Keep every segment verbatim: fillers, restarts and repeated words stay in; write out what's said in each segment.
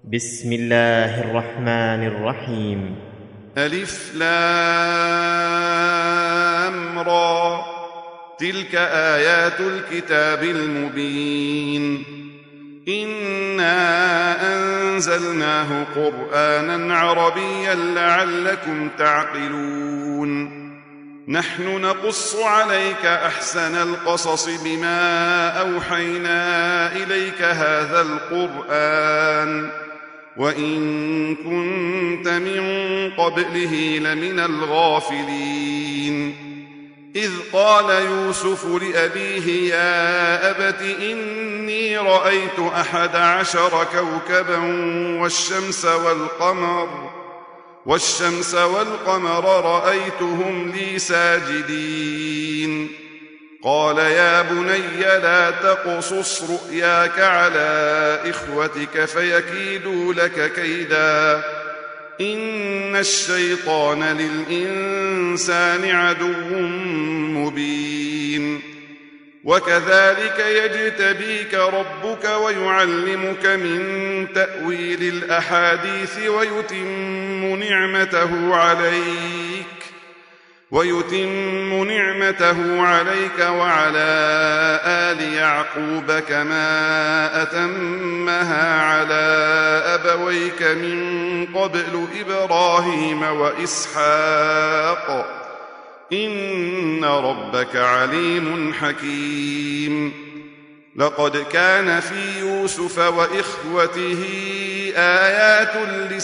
بسم الله الرحمن الرحيم. ألف لام را، تلك آيات الكتاب المبين. إنا أنزلناه قرآنا عربيا لعلكم تعقلون. نحن نقص عليك أحسن القصص بما أوحينا إليك هذا القرآن وإن كنت من قبله لمن الغافلين. إذ قال يوسف لأبيه يا أبت إني رأيت أحد عشر كوكبا والشمس والقمر والشمس والقمر رأيتهم لي ساجدين. قال يا بني لا تقصص رؤياك على إخوتك فيكيدوا لك كيدا، إن الشيطان للإنسان عدو مبين. وكذلك يجتبيك ربك ويعلمك من تأويل الأحاديث ويتم نعمته عليك ويتم نعمته عليك وعلى آل يعقوب كما أتمها على أبويك من قبل إبراهيم وإسحاق إن ربك عليم حكيم. لقد كان في يوسف وإخوته آيات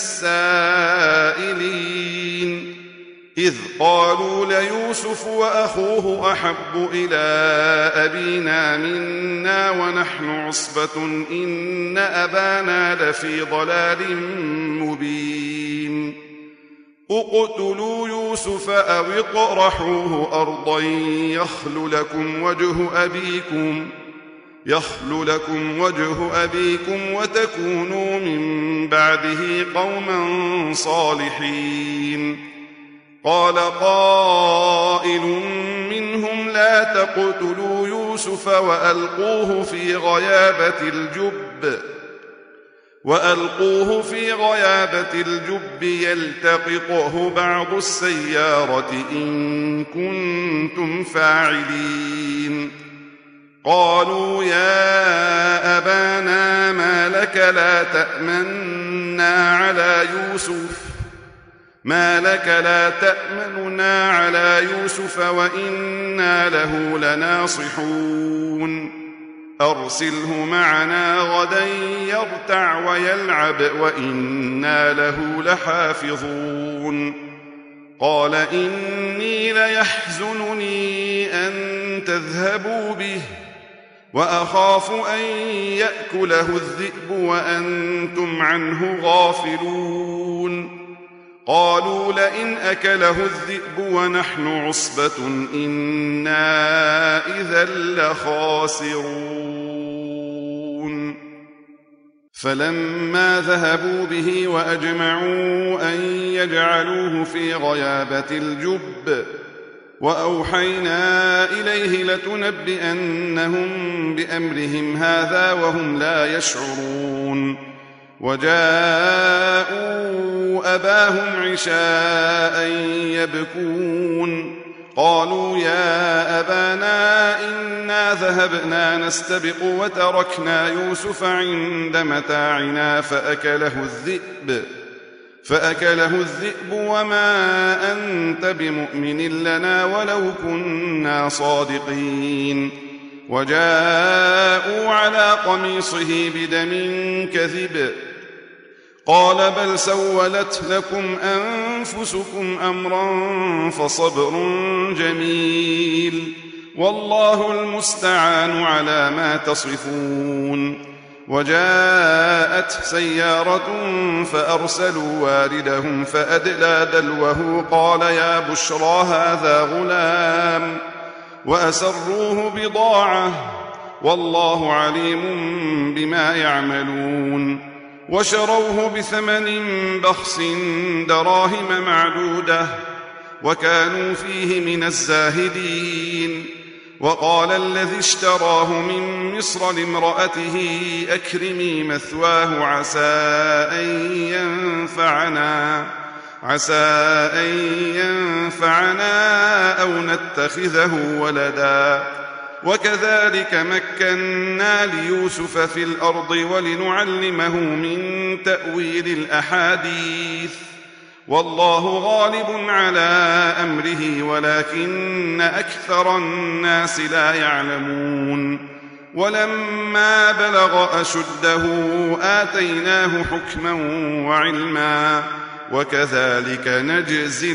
للسائلين، إذ قالوا ليوسف وأخوه أحب إلى أبينا منا ونحن عصبة إن أبانا لفي ضلال مبين. اقتلوا يوسف أو اطرحوه أرضا يخل لكم وجه أبيكم يخل لكم وجه أبيكم وتكونوا من بعده قوما صالحين. قال قائل منهم لا تقتلوا يوسف وألقوه في غيابة الجب وألقوه في غيابة الجب يلتقطه بعض السيارة إن كنتم فاعلين. قالوا يا أبانا ما لك لا تأمنا على يوسف ما لك لا تأمننا على يوسف وإنا له لناصحون. أرسله معنا غدا يرتع ويلعب وإنا له لحافظون. قال إني ليحزنني أن تذهبوا به وأخاف أن يأكله الذئب وأنتم عنه غافلون. قالوا لئن أكله الذئب ونحن عصبة إنا إذا لخاسرون. فلما ذهبوا به وأجمعوا أن يجعلوه في غيابة الجب وأوحينا إليه لتنبئنهم بأمرهم هذا وهم لا يشعرون. وجاءوا أباهم عشاء يبكون. قالوا يا أبانا إنا ذهبنا نستبق وتركنا يوسف عند متاعنا فأكله الذئب فأكله الذئب وما أنت بمؤمن لنا ولو كنا صادقين. وجاءوا على قميصه بدم كذب قال بل سولت لكم أنفسكم أمرا فصبر جميل والله المستعان على ما تصفون. وجاءت سيارة فأرسلوا واردهم فأدلى دلوه قال يا بشرى هذا غلام وأسروه بضاعة والله عليم بما يعملون. وشروه بثمن بخس دراهم معدودة وكانوا فيه من الزاهدين. وقال الذي اشتراه من مصر لامرأته أكرمي مثواه عسى أن ينفعنا عسى أن ينفعنا أو نتخذه ولدا وكذلك مكنا ليوسف في الأرض ولنعلمه من تأويل الأحاديث والله غالب على أمره ولكن أكثر الناس لا يعلمون ولما بلغ أشده آتيناه حكما وعلما وكذلك نجزي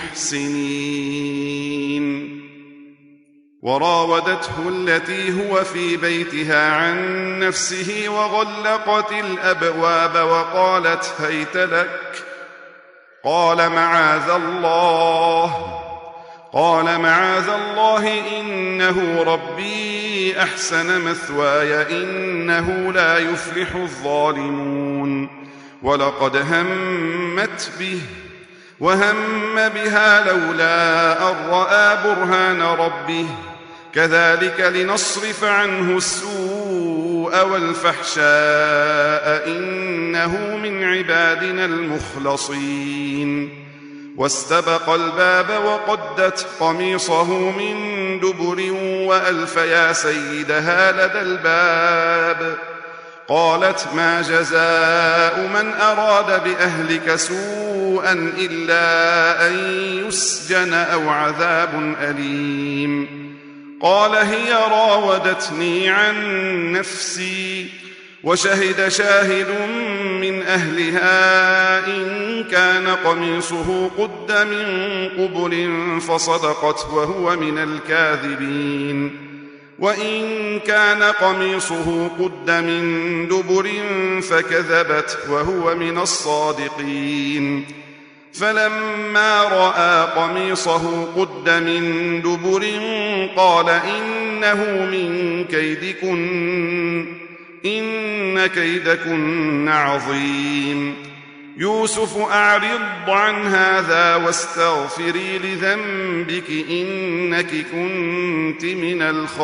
المحسنين وراودته التي هو في بيتها عن نفسه وغلقت الأبواب وقالت هيت لك قال معاذ الله قال معاذ الله إنه ربي أحسن مثواي إنه لا يفلح الظالمون ولقد همت به وهم بها لولا أن رأى برهان ربه كذلك لنصرف عنه السوء والفحشاء إنه من عبادنا المخلصين واستبق الباب وقدت قميصه من دبر وألف يا سيدها لدى الباب قالت ما جزاء من أراد بأهلك سوءا إلا أن يسجن أو عذاب أليم قال هي راودتني عن نفسي وشهد شاهد من أهلها إن كان قميصه قد من قبل فصدقت وهو من الكاذبين وإن كان قميصه قد من دبر فكذبت وهو من الصادقين فلما رأى قميصه قد من دبر قال إنه من كيدكن إن كيدكن عظيم يوسف أعرض عن هذا واستغفري لذنبك إنك كنت من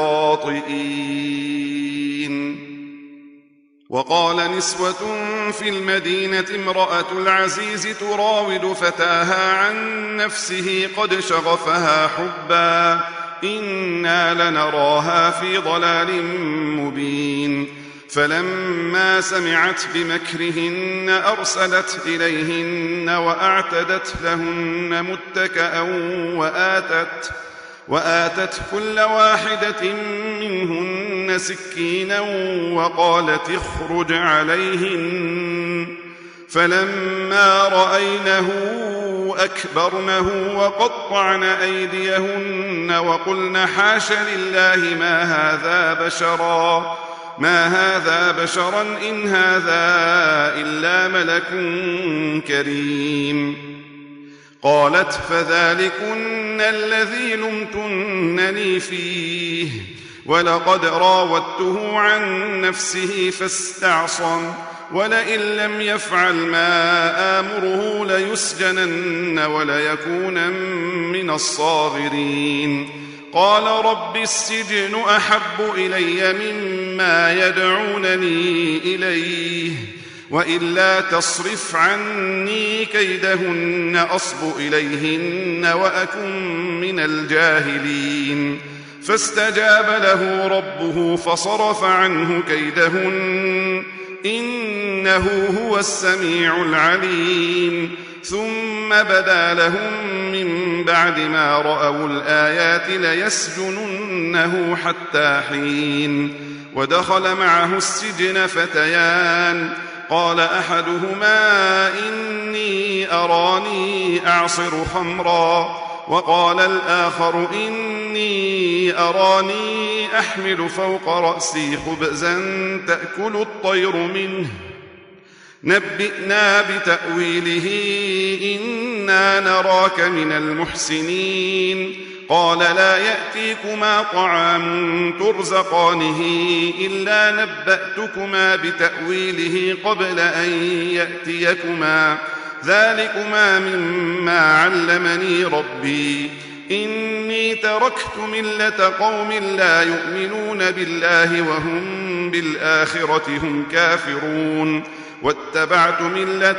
الخاطئين وقال نسوة في المدينة امرأة العزيز تراود فتاها عن نفسه قد شغفها حبا إنا لنراها في ضلال مبين فلما سمعت بمكرهن أرسلت إليهن وأعتدت لهن متكأ وآتت وآتت كل واحدة منهن سكينا وقالت اخرج عليهن فلما رأينه أكبرنه وقطعن أيديهن وقلن حاش لله ما هذا بشرا ما هذا بشرا إن هذا إلا ملك كريم قالت فذلكن الذي لمتنني فيه ولقد راودته عن نفسه فاستعصم ولئن لم يفعل ما آمره ليسجنن وليكون من الصاغرين قال رب السجن أحب إلي مما يدعونني إليه وإلا تصرف عني كيدهن أصب إليهن وأكن من الجاهلين فاستجاب له ربه فصرف عنه كيدهن إنه هو السميع العليم ثم بدا لهم من بعد ما رأوا الآيات ليسجننه حتى حين ودخل معه السجن فتيان قال أحدهما إني أراني أعصر خمرا وقال الآخر إني أراني أحمل فوق رأسي خبزا تأكل الطير منه نبئنا بتأويله إنا نراك من المحسنين قال لا يأتيكما طعام ترزقانه إلا نبأتكما بتأويله قبل أن يأتيكما ذلكما مما علمني ربي إني تركت ملة قوم لا يؤمنون بالله وهم بالآخرة هم كافرون واتبعت ملة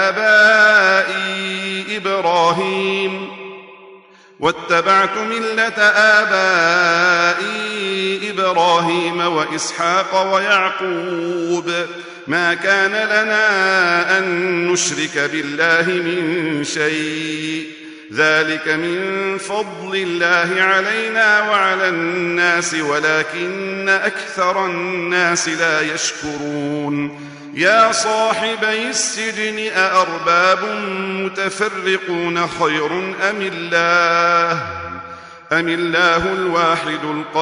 آبائي إبراهيم واتبعت ملة آبائي إبراهيم وإسحاق ويعقوب ما كان لنا أن نشرك بالله من شيء ذلك من فضل الله علينا وعلى الناس ولكن أكثر الناس لا يشكرون يا صاحبي السجن أأرباب متفرقون خير أم الله أم الله الواحد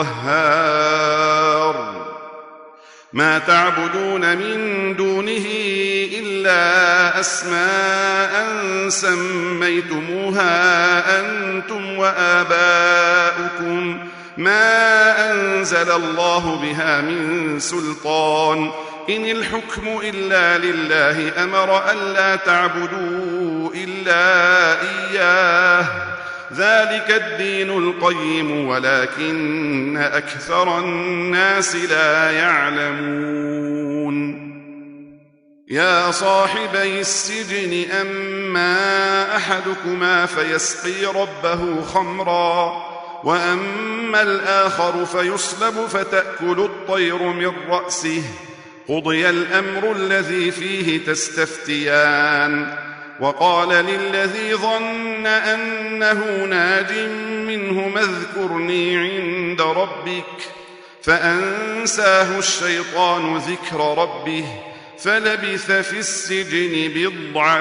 القهار ما تعبدون من دونه إلا أسماء سميتموها أنتم وآباؤكم ما أنزل الله بها من سلطان إن الحكم إلا لله أمر ألا تعبدوا إلا إياه ذلك الدين القيم ولكن أكثر الناس لا يعلمون يا صاحبي السجن أما أحدكما فيسقي ربه خمرا وأما الآخر فيصلب فتأكل الطير من رأسه قضي الأمر الذي فيه تستفتيان وقال للذي ظن أنه ناج منهما اذكرني عند ربك فأنساه الشيطان ذكر ربه فلبث في السجن بضع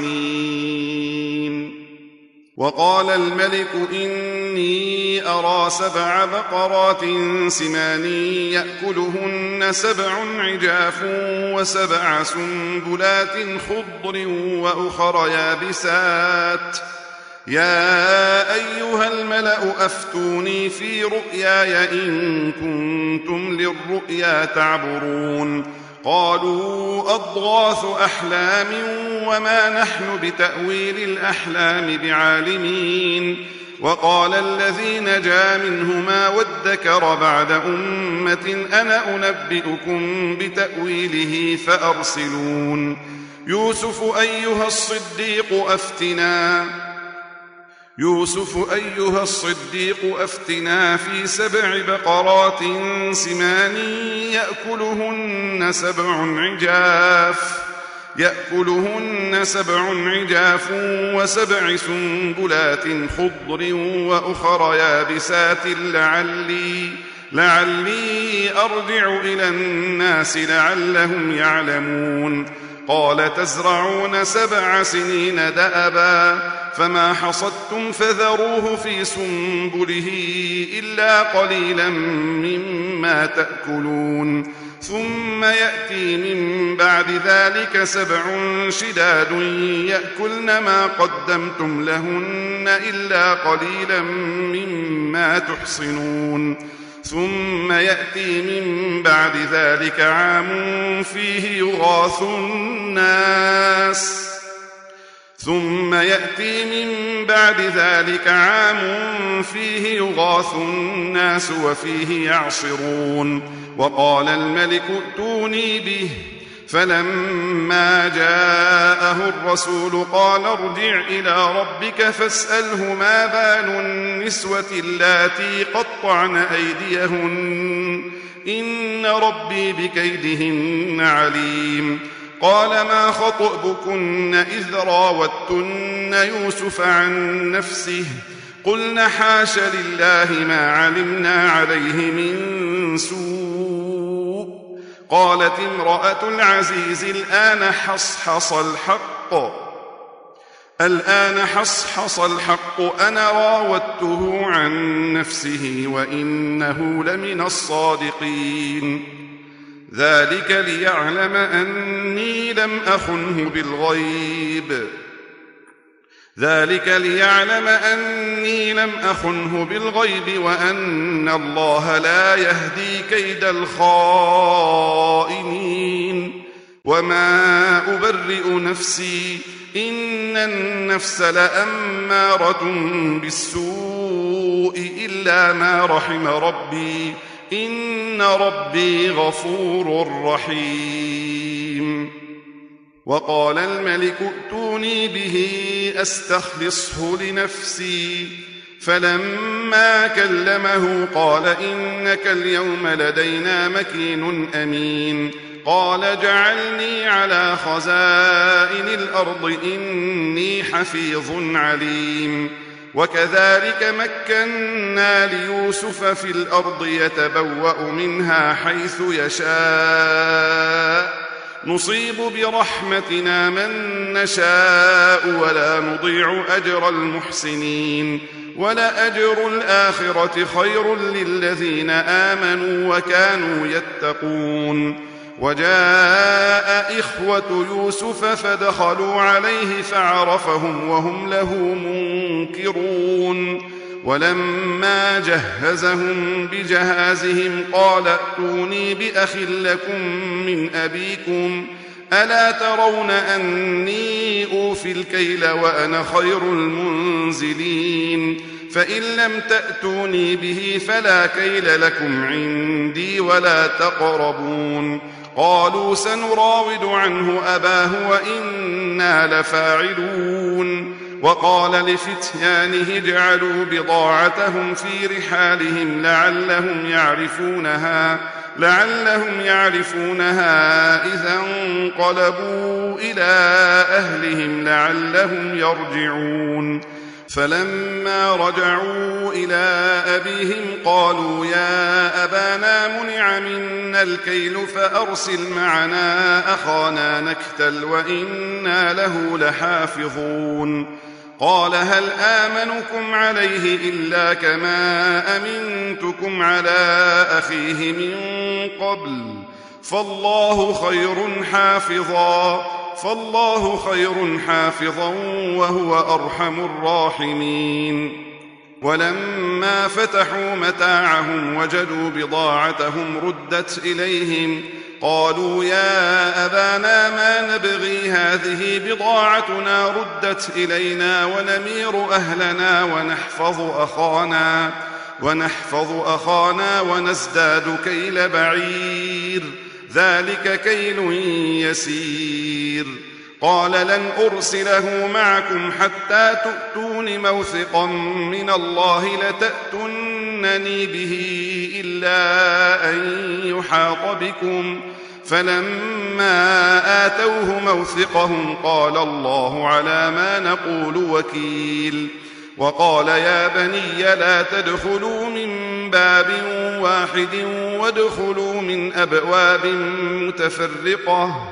سنين وقال الملك إني أرى سبع بقرات سمان يأكلهن سبع عجاف وسبع سنبلات خضر وأخر يابسات يا أيها الملأ أفتوني في رؤياي إن كنتم للرؤيا تعبرون قالوا أضغاث أحلام وما نحن بتأويل الأحلام بعالمين وقال الذي نجا منهما وادكر بعد أمة أنا أنبئكم بتأويله فأرسلون يوسف أيها الصديق أفتنا يوسف أيها الصديق أفتنا في سبع بقرات سمان يأكلهن سبع عجاف يأكلهن سبع عجاف وسبع سنبلات خضر وأخر يابسات لعلي لعلي أرجع إلى الناس لعلهم يعلمون قال تزرعون سبع سنين دأبا فما حصدتم فذروه في سنبله إلا قليلا مما تأكلون ثم يأتي من بعد ذلك سبع شداد يأكلن ما قدمتم لهن إلا قليلا مما تحصنون ثم يأتي من بعد ذلك عام فيه يغاث الناس ثم يأتي من بعد ذلك عام فيه يغاث الناس وفيه يعصرون وقال الملك ائتوني به فلما جاءه الرسول قال ارجع إلى ربك فاسأله ما بال النسوة اللاتي قطعن أيديهن إن ربي بكيدهن عليم قال ما خطبكن إذ راوتن يوسف عن نفسه قلن حاش لله ما علمنا عليه من سوء قالت امرأة العزيز الآن حصحص الحق الآن حصحص الحق أنا راودته عن نفسه وإنه لمن الصادقين ذلك ليعلم أني لم أخنه بالغيب ذلك ليعلم أني لم أخنه بالغيب وأن الله لا يهدي كيد الخائنين وما أبرئ نفسي إن النفس لأمارة بالسوء إلا ما رحم ربي إن ربي غفور رحيم. وقال الملك ائتوني به أستخلصه لنفسي فلما كلمه قال إنك اليوم لدينا مكين أمين. قال اجعلني على خزائن الأرض إني حفيظ عليم. وكذلك مكنا ليوسف في الأرض يتبوأ منها حيث يشاء نصيب برحمتنا من نشاء ولا نضيع أجر المحسنين ولأجر الآخرة خير للذين آمنوا وكانوا يتقون. وجاء إخوة يوسف فدخلوا عليه فعرفهم وهم له منكرون. ولما جهزهم بجهازهم قال ائتوني بأخ لكم من أبيكم ألا ترون أني أوفي الكيل وأنا خير المنزلين فإن لم تأتوني به فلا كيل لكم عندي ولا تقربون. قالوا سنراود عنه أباه وإنا لفاعلون. وقال لفتيانه اجعلوا بضاعتهم في رحالهم لعلهم يعرفونها لعلهم يعرفونها إذا انقلبوا إلى أهلهم لعلهم يرجعون. فلما رجعوا إلى أبيهم قالوا يا أبانا منع منا الكيل فأرسل معنا أخانا نكتل وإنا له لحافظون. قال هل آمنكم عليه إلا كما أمنتكم على أخيه من قبل فالله خير حافظا فالله خير حافظا وهو أرحم الراحمين. ولما فتحوا متاعهم وجدوا بضاعتهم ردت إليهم قالوا يا أبانا ما نبغي هذه بضاعتنا ردت إلينا ونمير أهلنا ونحفظ أخانا ونحفظ أخانا ونزداد كيل بعير ذلك كيل يسير. قال لن أرسله معكم حتى تؤتون موثقا من الله لتأتونني به إلا أن يحاط بكم فلما آتوه موثقهم قال الله على ما نقول وكيل. وقال يا بني لا تدخلوا من باب واحد وادخلوا من أبواب متفرقة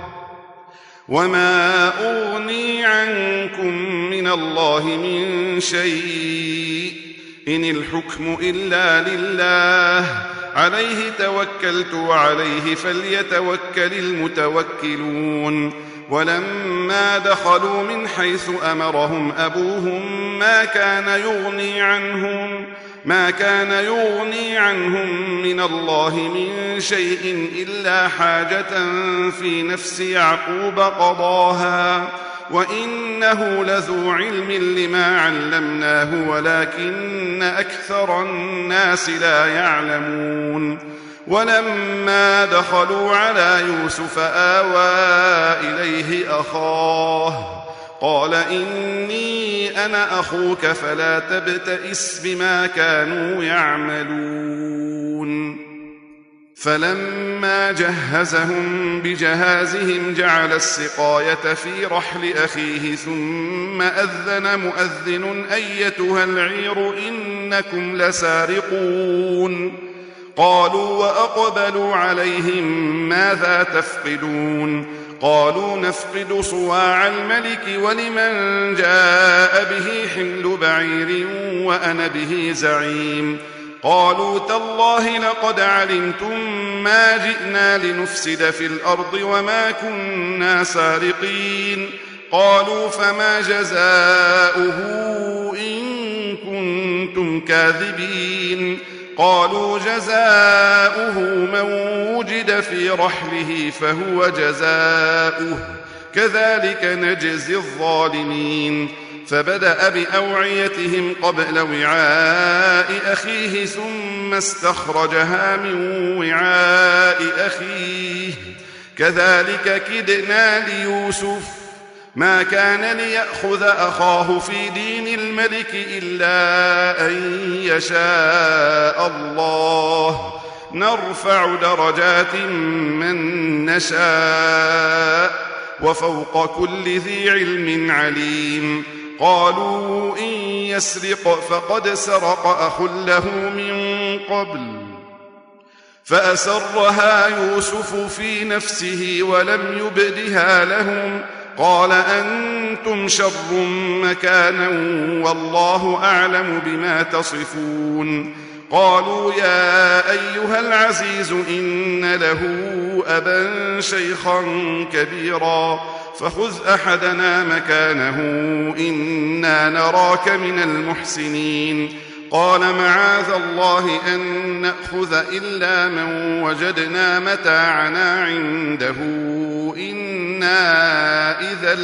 وما أغني عنكم من الله من شيء إن الحكم إلا لله عليه توكلت وعليه فليتوكل المتوكلون. ولما دخلوا من حيث أمرهم أبوهم ما كان يغني عنهم ما كان يغني عنهم من الله من شيء إلا حاجة في نفس يعقوب قضاها وإنه لذو علم لما علمناه ولكن أكثر الناس لا يعلمون. ولما دخلوا على يوسف آوى إليه أخاه قال إني أنا أخوك فلا تبتئس بما كانوا يعملون. فلما جهزهم بجهازهم جعل السقاية في رحل أخيه ثم أذن مؤذن أيتها العير إنكم لسارقون. قالوا وأقبلوا عليهم ماذا تفقدون قالوا نفقد صواع الملك ولمن جاء به حمل بعير وأنا به زعيم. قالوا تالله لقد علمتم ما جئنا لنفسد في الأرض وما كنا سارقين. قالوا فما جزاؤه إن كنتم كاذبين. قالوا جزاؤه من وجد في رحله فهو جزاؤه كذلك نجزي الظالمين. فبدأ بأوعيتهم قبل وعاء أخيه ثم استخرجها من وعاء أخيه كذلك كدنا ليوسف ما كان ليأخذ أخاه في دين الملك إلا أن يشاء الله نرفع درجات من نشاء وفوق كل ذي علم عليم. قالوا إن يسرق فقد سرق أخ له من قبل فأسرها يوسف في نفسه ولم يبدها لهم قال أنتم شر مكانا والله أعلم بما تصفون. قالوا يا أيها العزيز إن له أبا شيخا كبيرا فخذ أحدنا مكانه إنا نراك من المحسنين. قال معاذ الله أن نأخذ إلا من وجدنا متاعنا عنده إنا إذا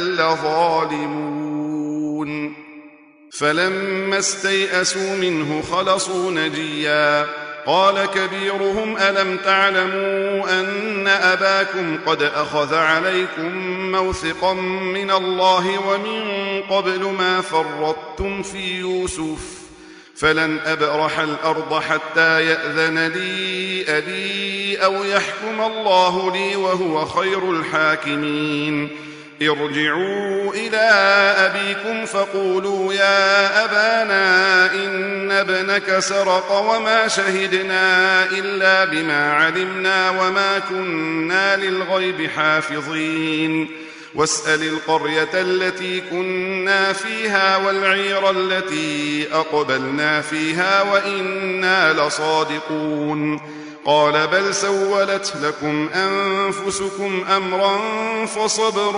لظالمون. فلما استيئسوا منه خلصوا نجيا قال كبيرهم ألم تعلموا أن أباكم قد أخذ عليكم موثقا من الله ومن قبل ما فرطتم في يوسف فلن أبرح الأرض حتى يأذن لي أبي أو يحكم الله لي وهو خير الحاكمين. ارجعوا إلى أبيكم فقولوا يا أبانا إن ابنك سرق وما شهدنا إلا بما علمنا وما كنا للغيب حافظين. واسأل القرية التي كنا فيها والعير التي أقبلنا فيها وإنا لصادقون. قال بل سولت لكم أنفسكم أمرا فصبر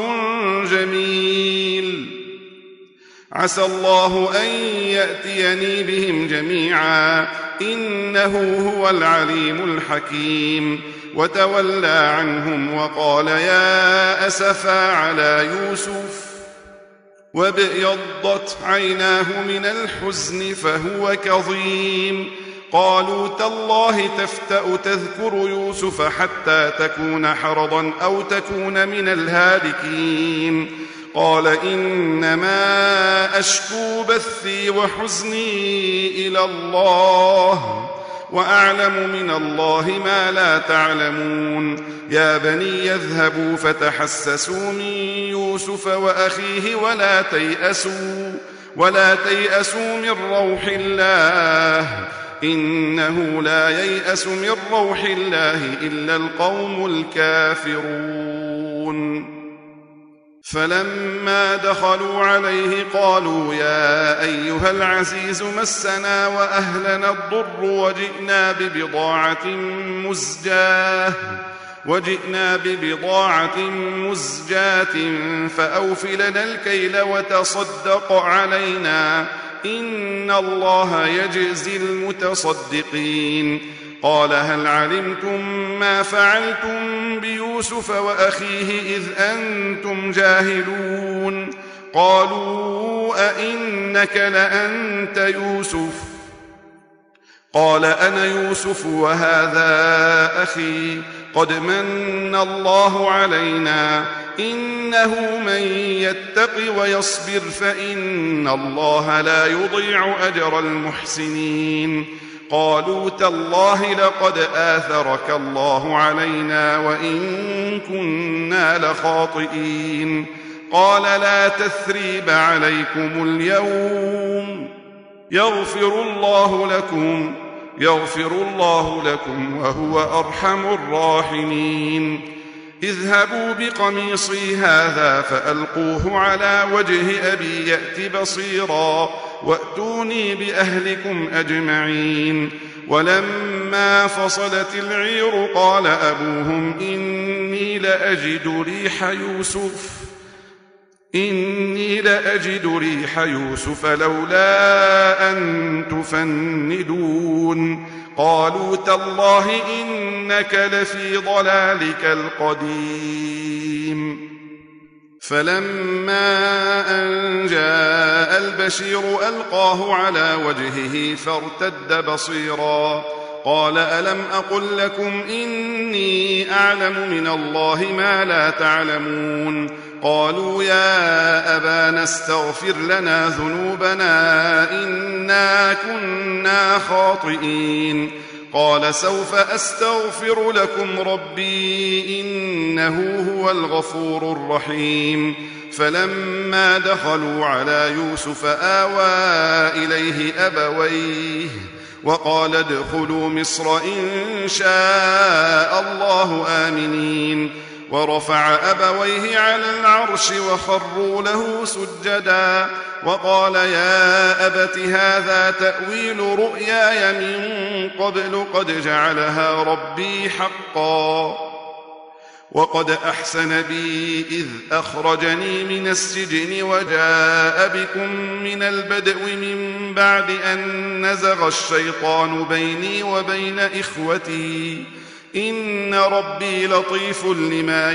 جميل عسى الله أن يأتيني بهم جميعا إنه هو العليم الحكيم. وتولى عنهم وقال يا أسفا على يوسف وابيضت عيناه من الحزن فهو كظيم. قالوا تالله تفتأ تذكر يوسف حتى تكون حرضا أو تكون من الهالكين. قال إنما أشكو بثي وحزني إلى الله وأعلم من الله ما لا تعلمون. يا بني يذهبوا فتحسسوا من يوسف وأخيه ولا تيأسوا ولا تيأسوا من روح الله إنه لا ييأس من روح الله إلا القوم الكافرون. فلما دخلوا عليه قالوا يا أيها العزيز مسنا وأهلنا الضر وجئنا ببضاعة مزجاة وجئنا ببضاعة مزجاة فأوف لنا الكيل وتصدق علينا إن الله يجزي المتصدقين. قال هل علمتم ما فعلتم بيوسف وأخيه إذ أنتم جاهلون؟ قالوا أئنك لأنت يوسف؟ قال أنا يوسف وهذا أخي قد من الله علينا إنه من يتق ويصبر فإن الله لا يضيع أجر المحسنين. قالوا تالله لقد آثرك الله علينا وإن كنا لخاطئين. قال لا تثريب عليكم اليوم يغفر الله لكم يغفر الله لكم وهو أرحم الراحمين. اذهبوا بقميصي هذا فألقوه على وجه أبي يأت بصيرا وأتوني بأهلكم أجمعين. ولما فصلت العير قال أبوهم إني لأجد ريح يوسف إني لأجد ريح يوسف لولا أن تفندون. قالوا تالله إنك لفي ضلالك القديم. فلما أن جاء البشير ألقاه على وجهه فارتد بصيرا قال ألم أقل لكم إني أعلم من الله ما لا تعلمون قالوا يا أبانا استغفر لنا ذنوبنا إنا كنا خاطئين قال سوف أستغفر لكم ربي إنه هو الغفور الرحيم فلما دخلوا على يوسف آوى إليه أبويه وقال ادخلوا مصر إن شاء الله آمنين ورفع أبويه على العرش وخروا له سجدا وقال يا أبت هذا تأويل رؤياي من قبل قد جعلها ربي حقا وقد أحسن بي إذ أخرجني من السجن وجاء بكم من البدو من بعد أن نزغ الشيطان بيني وبين إخوتي إن ربي لطيف لما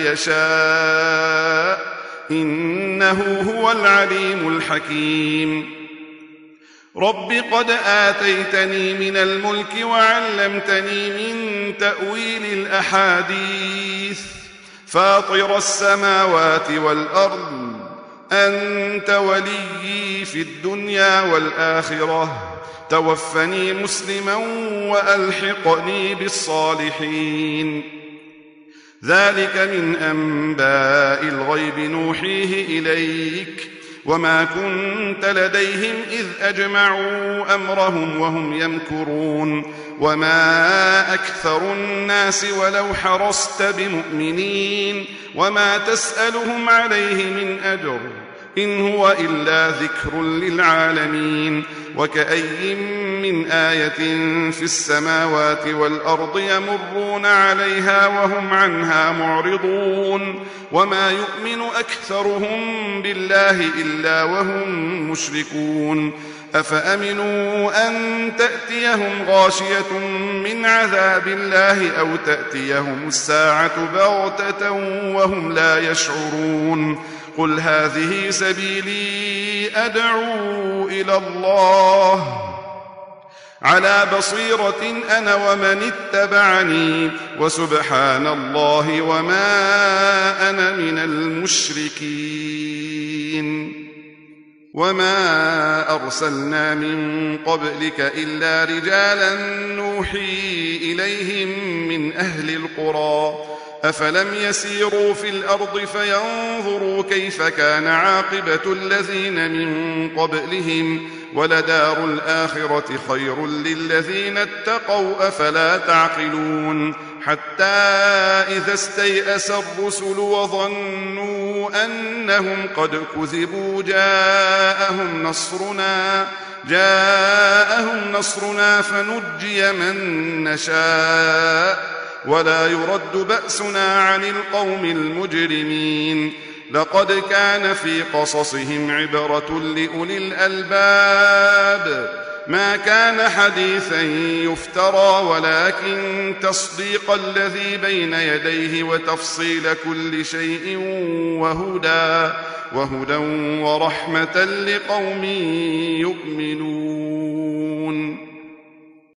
يشاء إنه هو العليم الحكيم رب قد آتيتني من الملك وعلمتني من تأويل الأحاديث فاطر السماوات والأرض أنت وليي في الدنيا والآخرة توفني مسلما وألحقني بالصالحين ذلك من أنباء الغيب نوحيه إليك وما كنت لديهم إذ أجمعوا أمرهم وهم يمكرون وما أكثر الناس ولو حرصت بمؤمنين وما تسألهم عليه من أجر إن هو إلا ذكر للعالمين وكأي من آية في السماوات والأرض يمرون عليها وهم عنها معرضون وما يؤمن أكثرهم بالله إلا وهم مشركون أفأمنوا أن تأتيهم غاشية من عذاب الله أو تأتيهم الساعة بغتة وهم لا يشعرون قل هذه سبيلي أدعو إلى الله على بصيرة أنا ومن اتبعني وسبحان الله وما أنا من المشركين وما أرسلنا من قبلك إلا رجالا نوحي إليهم من أهل القرى أفلم يسيروا في الأرض فينظروا كيف كان عاقبة الذين من قبلهم ولدار الآخرة خير للذين اتقوا أفلا تعقلون حتى إذا استيأس الرسل وظنوا أنهم قد كذبوا جاءهم نصرنا جاءهم نصرنا فنجي من نشاء ولا يرد بأسنا عن القوم المجرمين لقد كان في قصصهم عبرة لأولي الألباب ما كان حديثا يفترى ولكن تصديق الذي بين يديه وتفصيل كل شيء وهدى وهدى ورحمة لقوم يؤمنون